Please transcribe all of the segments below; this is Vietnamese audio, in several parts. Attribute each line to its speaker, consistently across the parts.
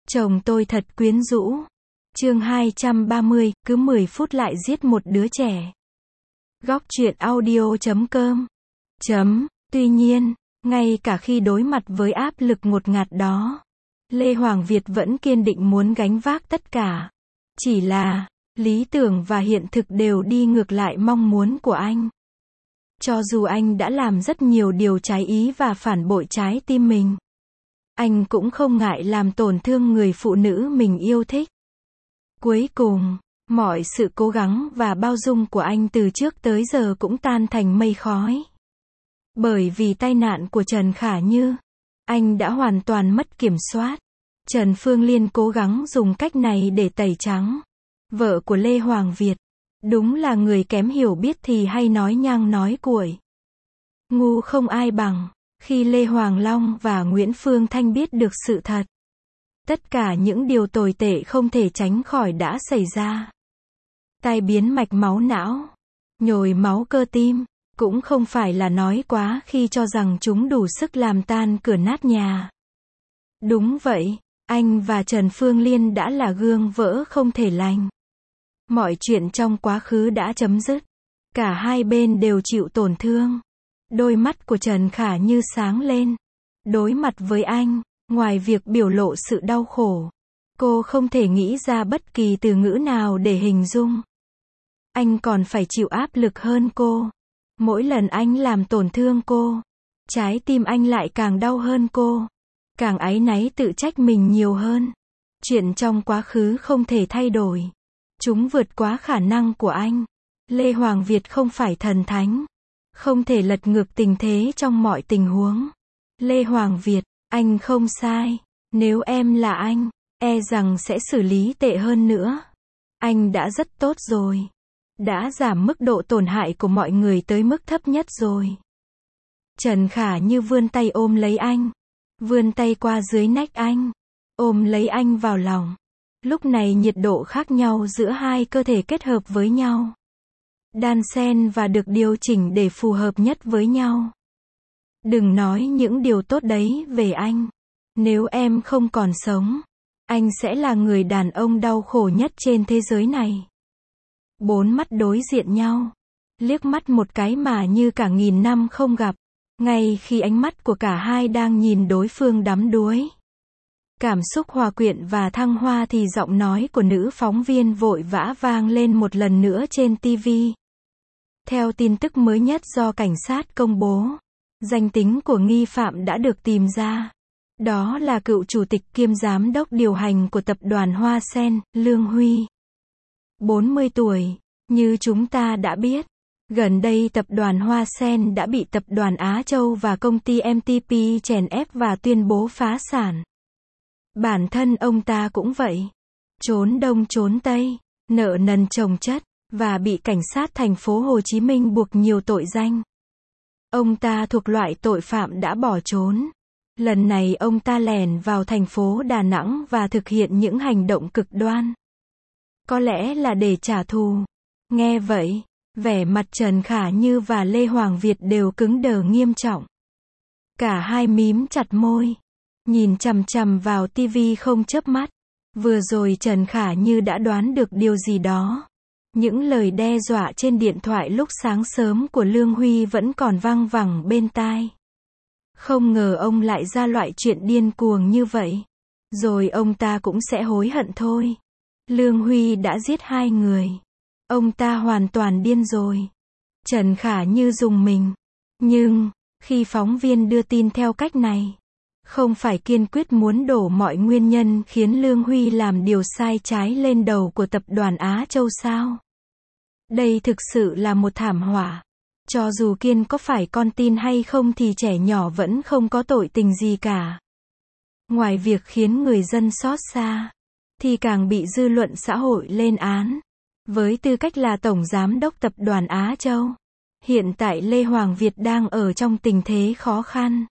Speaker 1: Chồng tôi thật quyến rũ. Chương 230, cứ 10 phút lại giết một đứa trẻ. Góc truyện audio.com. Tuy nhiên, ngay cả khi đối mặt với áp lực ngột ngạt đó, Lê Hoàng Việt vẫn kiên định muốn gánh vác tất cả. Chỉ là, lý tưởng và hiện thực đều đi ngược lại mong muốn của anh. Cho dù anh đã làm rất nhiều điều trái ý và phản bội trái tim mình, anh cũng không ngại làm tổn thương người phụ nữ mình yêu thích. Cuối cùng, mọi sự cố gắng và bao dung của anh từ trước tới giờ cũng tan thành mây khói. Bởi vì tai nạn của Trần Khả Như, anh đã hoàn toàn mất kiểm soát. Trần Phương Liên cố gắng dùng cách này để tẩy trắng vợ của Lê Hoàng Việt. Đúng là người kém hiểu biết thì hay nói nhang nói cuội. Ngu không ai bằng. Khi Lê Hoàng Long và Nguyễn Phương Thanh biết được sự thật, tất cả những điều tồi tệ không thể tránh khỏi đã xảy ra. Tai biến mạch máu não, nhồi máu cơ tim, cũng không phải là nói quá khi cho rằng chúng đủ sức làm tan cửa nát nhà. Đúng vậy, anh và Trần Phương Liên đã là gương vỡ không thể lành. Mọi chuyện trong quá khứ đã chấm dứt. Cả hai bên đều chịu tổn thương. Đôi mắt của Trần Khả Như sáng lên. Đối mặt với anh, ngoài việc biểu lộ sự đau khổ, cô không thể nghĩ ra bất kỳ từ ngữ nào để hình dung. Anh còn phải chịu áp lực hơn cô. Mỗi lần anh làm tổn thương cô, trái tim anh lại càng đau hơn cô. Càng áy náy tự trách mình nhiều hơn. Chuyện trong quá khứ không thể thay đổi. Chúng vượt quá khả năng của anh. Lê Hoàng Việt không phải thần thánh. Không thể lật ngược tình thế trong mọi tình huống. Lê Hoàng Việt, anh không sai. Nếu em là anh, e rằng sẽ xử lý tệ hơn nữa. Anh đã rất tốt rồi. Đã giảm mức độ tổn hại của mọi người tới mức thấp nhất rồi. Trần Khả Như vươn tay ôm lấy anh. Vươn tay qua dưới nách anh. Ôm lấy anh vào lòng. Lúc này nhiệt độ khác nhau giữa hai cơ thể kết hợp với nhau. Đan xen và được điều chỉnh để phù hợp nhất với nhau. Đừng nói những điều tốt đấy về anh. Nếu em không còn sống, anh sẽ là người đàn ông đau khổ nhất trên thế giới này. Bốn mắt đối diện nhau. Liếc mắt một cái mà như cả nghìn năm không gặp. Ngay khi ánh mắt của cả hai đang nhìn đối phương đắm đuối. Cảm xúc hòa quyện và thăng hoa thì giọng nói của nữ phóng viên vội vã vang lên một lần nữa trên TV. Theo tin tức mới nhất do cảnh sát công bố, danh tính của nghi phạm đã được tìm ra. Đó là cựu chủ tịch kiêm giám đốc điều hành của tập đoàn Hoa Sen, Lương Huy. 40 tuổi, như chúng ta đã biết, gần đây tập đoàn Hoa Sen đã bị tập đoàn Á Châu và công ty MTP chèn ép và tuyên bố phá sản. Bản thân ông ta cũng vậy. Trốn đông trốn tây, nợ nần chồng chất, và bị cảnh sát thành phố Hồ Chí Minh buộc nhiều tội danh. Ông ta thuộc loại tội phạm đã bỏ trốn. Lần này ông ta lẻn vào thành phố Đà Nẵng và thực hiện những hành động cực đoan. Có lẽ là để trả thù. Nghe vậy, vẻ mặt Trần Khả Như và Lê Hoàng Việt đều cứng đờ nghiêm trọng. Cả hai mím chặt môi, nhìn chằm chằm vào TV không chớp mắt. Vừa rồi Trần Khả Như đã đoán được điều gì đó. Những lời đe dọa trên điện thoại lúc sáng sớm của Lương Huy vẫn còn văng vẳng bên tai. Không ngờ ông lại ra loại chuyện điên cuồng như vậy. Rồi ông ta cũng sẽ hối hận thôi. Lương Huy đã giết hai người. Ông ta hoàn toàn điên rồi. Trần Khả Như rùng mình. Nhưng, khi phóng viên đưa tin theo cách này, không phải kiên quyết muốn đổ mọi nguyên nhân khiến Lương Huy làm điều sai trái lên đầu của tập đoàn Á Châu sao? Đây thực sự là một thảm họa. Cho dù Kiên có phải con tin hay không thì trẻ nhỏ vẫn không có tội tình gì cả. Ngoài việc khiến người dân xót xa, thì càng bị dư luận xã hội lên án. Với tư cách là Tổng Giám đốc Tập đoàn Á Châu, hiện tại Lê Hoàng Việt đang ở trong tình thế khó khăn.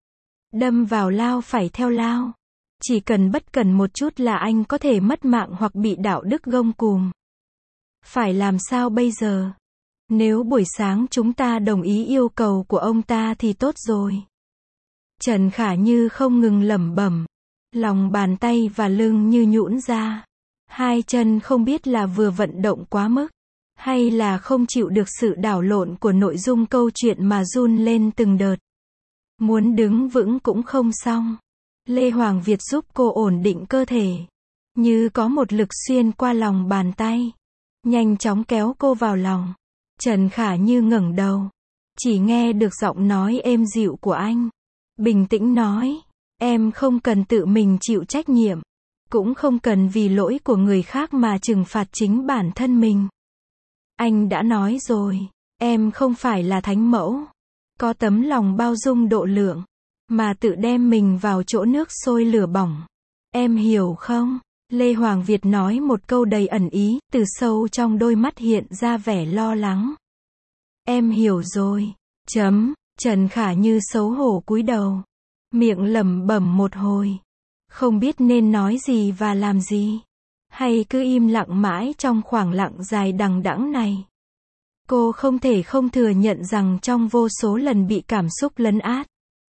Speaker 1: Đâm vào lao phải theo lao. Chỉ cần bất cẩn một chút là anh có thể mất mạng hoặc bị đạo đức gông cùm. Phải làm sao bây giờ? Nếu buổi sáng chúng ta đồng ý yêu cầu của ông ta thì tốt rồi. Trần Khả Như không ngừng lẩm bẩm. Lòng bàn tay và lưng như nhũn ra. Hai chân không biết là vừa vận động quá mức, hay là không chịu được sự đảo lộn của nội dung câu chuyện mà run lên từng đợt. Muốn đứng vững cũng không xong. Lê Hoàng Việt giúp cô ổn định cơ thể. Như có một lực xuyên qua lòng bàn tay. Nhanh chóng kéo cô vào lòng. Trần Khả Như ngẩng đầu. Chỉ nghe được giọng nói êm dịu của anh. Bình tĩnh nói. Em không cần tự mình chịu trách nhiệm. Cũng không cần vì lỗi của người khác mà trừng phạt chính bản thân mình. Anh đã nói rồi. Em không phải là thánh mẫu. Có tấm lòng bao dung độ lượng. Mà tự đem mình vào chỗ nước sôi lửa bỏng. Em hiểu không? Lê Hoàng Việt nói một câu đầy ẩn ý, từ sâu trong đôi mắt hiện ra vẻ lo lắng. Em hiểu rồi. Trần Khả Như xấu hổ cúi đầu. Miệng lẩm bẩm một hồi. Không biết nên nói gì và làm gì. Hay cứ im lặng mãi trong khoảng lặng dài đằng đẵng này. Cô không thể không thừa nhận rằng trong vô số lần bị cảm xúc lấn át,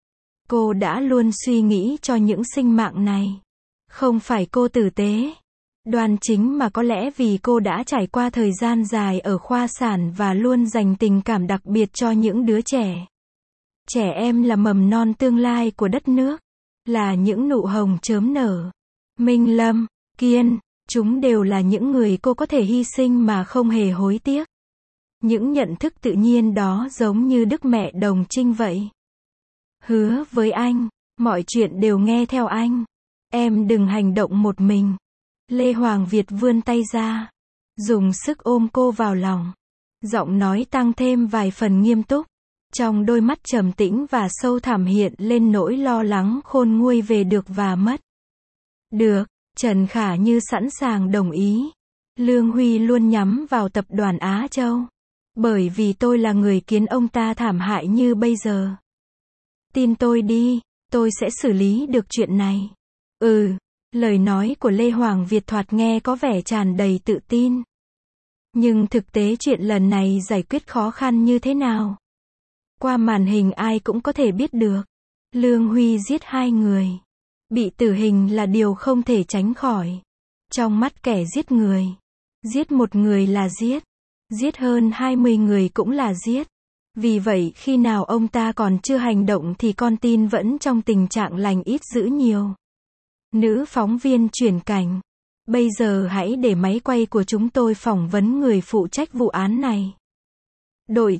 Speaker 1: cô đã luôn suy nghĩ cho những sinh mạng này. Không phải cô tử tế, đoan chính mà có lẽ vì cô đã trải qua thời gian dài ở khoa sản và luôn dành tình cảm đặc biệt cho những đứa trẻ. Trẻ em là mầm non tương lai của đất nước, là những nụ hồng chớm nở. Minh Lâm, Kiên, chúng đều là những người cô có thể hy sinh mà không hề hối tiếc. Những nhận thức tự nhiên đó giống như Đức Mẹ Đồng Trinh vậy. Hứa với anh, mọi chuyện đều nghe theo anh. Em đừng hành động một mình. Lê Hoàng Việt vươn tay ra, dùng sức ôm cô vào lòng. Giọng nói tăng thêm vài phần nghiêm túc. Trong đôi mắt trầm tĩnh và sâu thẳm hiện lên nỗi lo lắng khôn nguôi về được và mất. Được, Trần Khả Như sẵn sàng đồng ý. Lương Huy luôn nhắm vào tập đoàn Á Châu. Bởi vì tôi là người khiến ông ta thảm hại như bây giờ. Tin tôi đi, tôi sẽ xử lý được chuyện này. Lời nói của Lê Hoàng Việt thoạt nghe có vẻ tràn đầy tự tin. Nhưng thực tế chuyện lần này giải quyết khó khăn như thế nào? Qua màn hình ai cũng có thể biết được. Lương Huy giết 2 người. Bị tử hình là điều không thể tránh khỏi. Trong mắt kẻ giết người, giết một người là giết. Giết hơn 20 người cũng là giết. Vì vậy khi nào ông ta còn chưa hành động thì con tin vẫn trong tình trạng lành ít dữ nhiều. Nữ phóng viên chuyển cảnh. Bây giờ hãy để máy quay của chúng tôi phỏng vấn người phụ trách vụ án này. Đội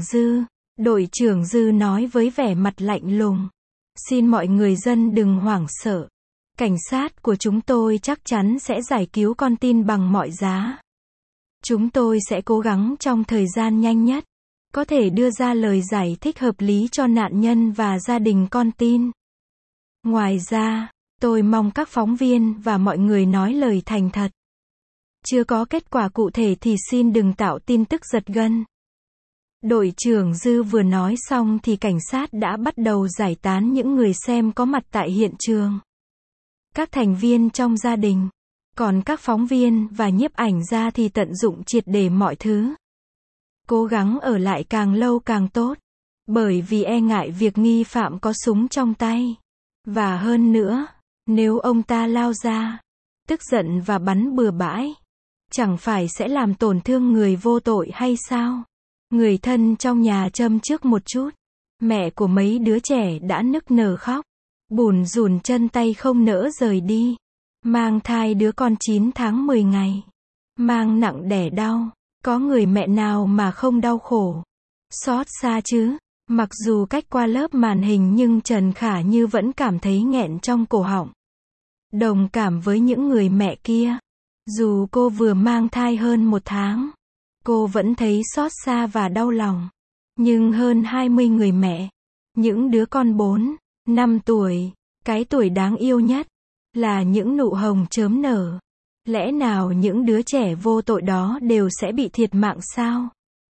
Speaker 1: trưởng Dư nói với vẻ mặt lạnh lùng. Xin mọi người dân đừng hoảng sợ. Cảnh sát của chúng tôi chắc chắn sẽ giải cứu con tin bằng mọi giá. Chúng tôi sẽ cố gắng trong thời gian nhanh nhất, có thể đưa ra lời giải thích hợp lý cho nạn nhân và gia đình con tin. Ngoài ra, tôi mong các phóng viên và mọi người nói lời thành thật. Chưa có kết quả cụ thể thì xin đừng tạo tin tức giật gân. Đội trưởng Dư vừa nói xong thì cảnh sát đã bắt đầu giải tán những người xem có mặt tại hiện trường. Các thành viên trong gia đình. Còn các phóng viên và nhiếp ảnh gia thì tận dụng triệt để mọi thứ. Cố gắng ở lại càng lâu càng tốt. Bởi vì e ngại việc nghi phạm có súng trong tay. Và hơn nữa, nếu ông ta lao ra, tức giận và bắn bừa bãi, chẳng phải sẽ làm tổn thương người vô tội hay sao? Người thân trong nhà châm trước một chút. Mẹ của mấy đứa trẻ đã nức nở khóc. Bủn rủn chân tay không nỡ rời đi. Mang thai đứa con 9 tháng 10 ngày. Mang nặng đẻ đau. Có người mẹ nào mà không đau khổ. Xót xa chứ. Mặc dù cách qua lớp màn hình nhưng Trần Khả Như vẫn cảm thấy nghẹn trong cổ họng. Đồng cảm với những người mẹ kia. Dù cô vừa mang thai hơn 1 tháng, cô vẫn thấy xót xa và đau lòng. Nhưng hơn 20 người mẹ, những đứa con 4, 5 tuổi, cái tuổi đáng yêu nhất, là những nụ hồng chớm nở. Lẽ nào những đứa trẻ vô tội đó đều sẽ bị thiệt mạng sao?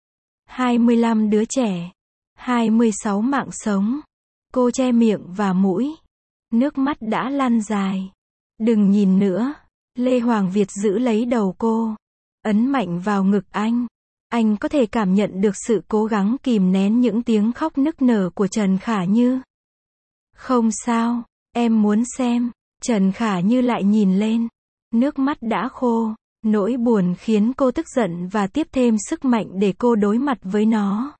Speaker 1: 25 đứa trẻ, 26 mạng sống. Cô che miệng và mũi. Nước mắt đã lăn dài. Đừng nhìn nữa. Lê Hoàng Việt giữ lấy đầu cô. Ấn mạnh vào ngực anh. Anh có thể cảm nhận được sự cố gắng kìm nén những tiếng khóc nức nở của Trần Khả Như. Không sao, em muốn xem. Trần Khả Như lại nhìn lên. Nước mắt đã khô. Nỗi buồn khiến cô tức giận và tiếp thêm sức mạnh để cô đối mặt với nó.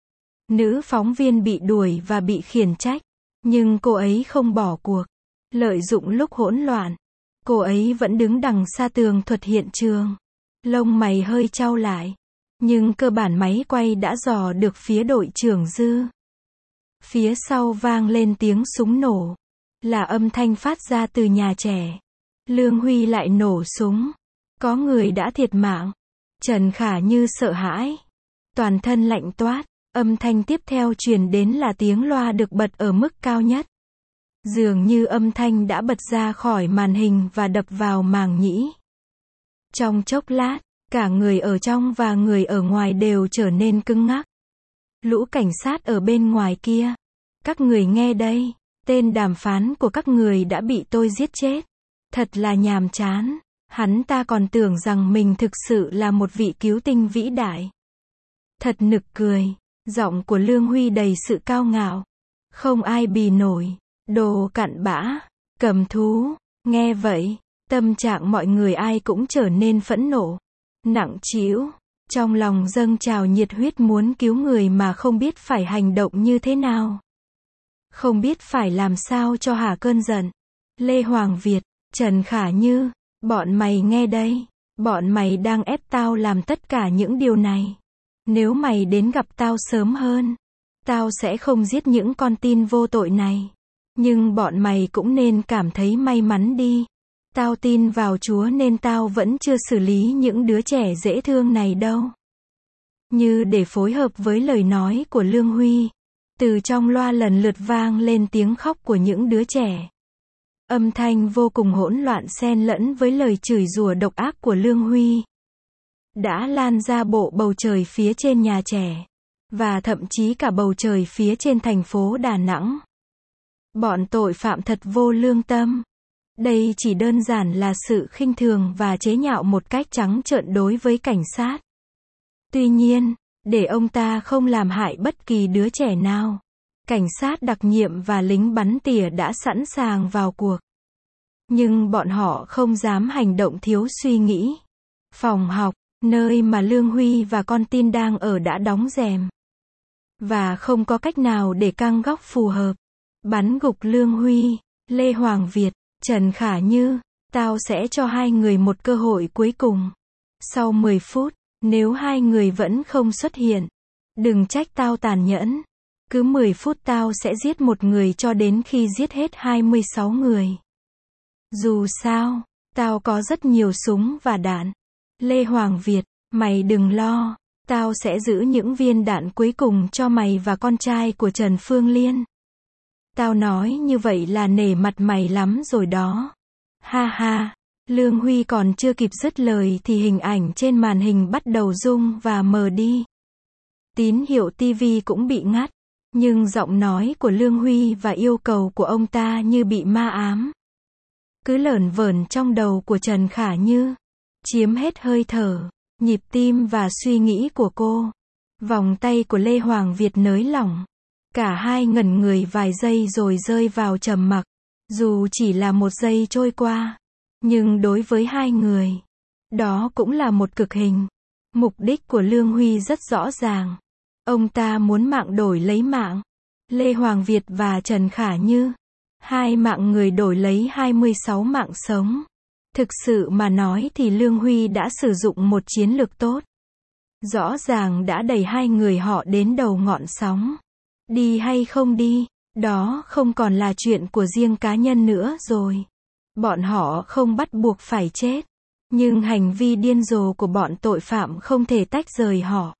Speaker 1: Nữ phóng viên bị đuổi và bị khiển trách. Nhưng cô ấy không bỏ cuộc. Lợi dụng lúc hỗn loạn, cô ấy vẫn đứng đằng xa tường thuật hiện trường. Lông mày hơi chau lại. Nhưng cơ bản máy quay đã dò được phía đội trưởng Dư. Phía sau vang lên tiếng súng nổ. Là âm thanh phát ra từ nhà trẻ. Lương Huy lại nổ súng. Có người đã thiệt mạng. Trần Khả Như sợ hãi. Toàn thân lạnh toát. Âm thanh tiếp theo truyền đến là tiếng loa được bật ở mức cao nhất. Dường như âm thanh đã bật ra khỏi màn hình và đập vào màng nhĩ. Trong chốc lát, cả người ở trong và người ở ngoài đều trở nên cứng ngắc. Lũ cảnh sát ở bên ngoài kia. Các người nghe đây. Tên đàm phán của các người đã bị tôi giết chết. Thật là nhàm chán. Hắn ta còn tưởng rằng mình thực sự là một vị cứu tinh vĩ đại. Thật nực cười. Giọng của Lương Huy đầy sự cao ngạo. Không ai bì nổi. Đồ cặn bã. Cầm thú. Nghe vậy, tâm trạng mọi người ai cũng trở nên phẫn nộ. Nặng trĩu. Trong lòng dâng trào nhiệt huyết muốn cứu người mà không biết phải hành động như thế nào. Không biết phải làm sao cho hả cơn giận. Lê Hoàng Việt, Trần Khả Như, bọn mày nghe đây. Bọn mày đang ép tao làm tất cả những điều này. Nếu mày đến gặp tao sớm hơn, tao sẽ không giết những con tin vô tội này. Nhưng bọn mày cũng nên cảm thấy may mắn đi. Tao tin vào Chúa nên tao vẫn chưa xử lý những đứa trẻ dễ thương này đâu. Như để phối hợp với lời nói của Lương Huy, từ trong loa lần lượt vang lên tiếng khóc của những đứa trẻ. Âm thanh vô cùng hỗn loạn xen lẫn với lời chửi rủa độc ác của Lương Huy. Đã lan ra bộ bầu trời phía trên nhà trẻ. Và thậm chí cả bầu trời phía trên thành phố Đà Nẵng. Bọn tội phạm thật vô lương tâm. Đây chỉ đơn giản là sự khinh thường và chế nhạo một cách trắng trợn đối với cảnh sát. Tuy nhiên, để ông ta không làm hại bất kỳ đứa trẻ nào, cảnh sát đặc nhiệm và lính bắn tỉa đã sẵn sàng vào cuộc. Nhưng bọn họ không dám hành động thiếu suy nghĩ. Phòng học, nơi mà Lương Huy và con tin đang ở đã đóng rèm. Và không có cách nào để căng góc phù hợp. Bắn gục Lương Huy, Lê Hoàng Việt, Trần Khả Như, tao sẽ cho hai người một cơ hội cuối cùng. Sau 10 phút, nếu hai người vẫn không xuất hiện, đừng trách tao tàn nhẫn. Cứ 10 phút tao sẽ giết một người cho đến khi giết hết 26 người. Dù sao, tao có rất nhiều súng và đạn. Lê Hoàng Việt, mày đừng lo, tao sẽ giữ những viên đạn cuối cùng cho mày và con trai của Trần Phương Liên. Tao nói như vậy là nể mặt mày lắm rồi đó. Ha ha. Lương Huy còn chưa kịp dứt lời thì hình ảnh trên màn hình bắt đầu rung và mờ đi. Tín hiệu TV cũng bị ngắt. Nhưng giọng nói của Lương Huy và yêu cầu của ông ta như bị ma ám. Cứ lởn vởn trong đầu của Trần Khả Như. Chiếm hết hơi thở, nhịp tim và suy nghĩ của cô. Vòng tay của Lê Hoàng Việt nới lỏng. Cả hai ngẩn người vài giây rồi rơi vào trầm mặc. Dù chỉ là một giây trôi qua. Nhưng đối với hai người, đó cũng là một cực hình. Mục đích của Lương Huy rất rõ ràng. Ông ta muốn mạng đổi lấy mạng. Lê Hoàng Việt và Trần Khả Như. Hai mạng người đổi lấy 26 mạng sống. Thực sự mà nói thì Lương Huy đã sử dụng một chiến lược tốt. Rõ ràng đã đẩy hai người họ đến đầu ngọn sóng. Đi hay không đi, đó không còn là chuyện của riêng cá nhân nữa rồi. Bọn họ không bắt buộc phải chết. Nhưng hành vi điên rồ của bọn tội phạm không thể tách rời họ.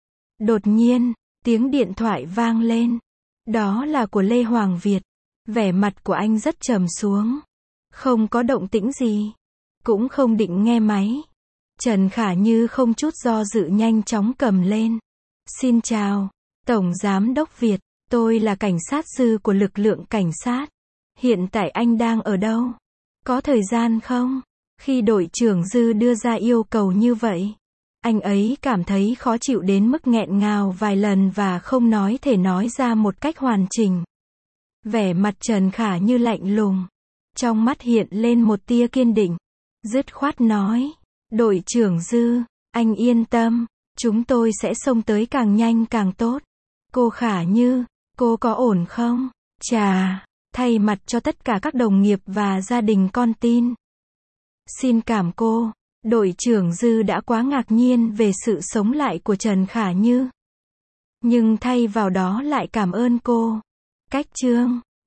Speaker 1: Đột nhiên, tiếng điện thoại vang lên. Đó là của Lê Hoàng Việt. Vẻ mặt của anh rất trầm xuống. Không có động tĩnh gì. Cũng không định nghe máy. Trần Khả Như không chút do dự nhanh chóng cầm lên. Xin chào, Tổng Giám đốc Việt. Tôi là cảnh sát sư của lực lượng cảnh sát. Hiện tại anh đang ở đâu? Có thời gian không? Khi đội trưởng Dư đưa ra yêu cầu như vậy, anh ấy cảm thấy khó chịu đến mức nghẹn ngào vài lần và không thể nói ra một cách hoàn chỉnh. Vẻ mặt Trần Khả Như lạnh lùng. Trong mắt hiện lên một tia kiên định. Dứt khoát nói. Đội trưởng Dư, anh yên tâm, chúng tôi sẽ xông tới càng nhanh càng tốt. Cô Khả Như, cô có ổn không? Chà, thay mặt cho tất cả các đồng nghiệp và gia đình con tin. Xin cảm cô. Đội trưởng Dư đã quá ngạc nhiên về sự sống lại của Trần Khả Như. Nhưng thay vào đó lại cảm ơn cô. Cách Trương.